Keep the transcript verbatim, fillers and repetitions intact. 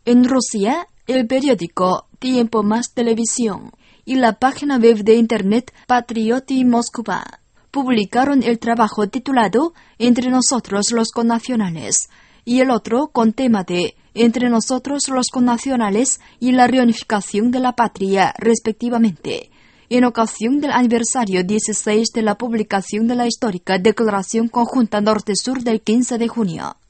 En Rusia, el periódico Tiempo Más Televisión y la página web de Internet Patrioty Moskva publicaron el trabajo titulado Entre nosotros los connacionales y el otro con tema de Entre nosotros los connacionales y la reunificación de la patria, respectivamente, en ocasión del aniversario dieciséis de la publicación de la histórica Declaración Conjunta Norte-Sur del quince de junio.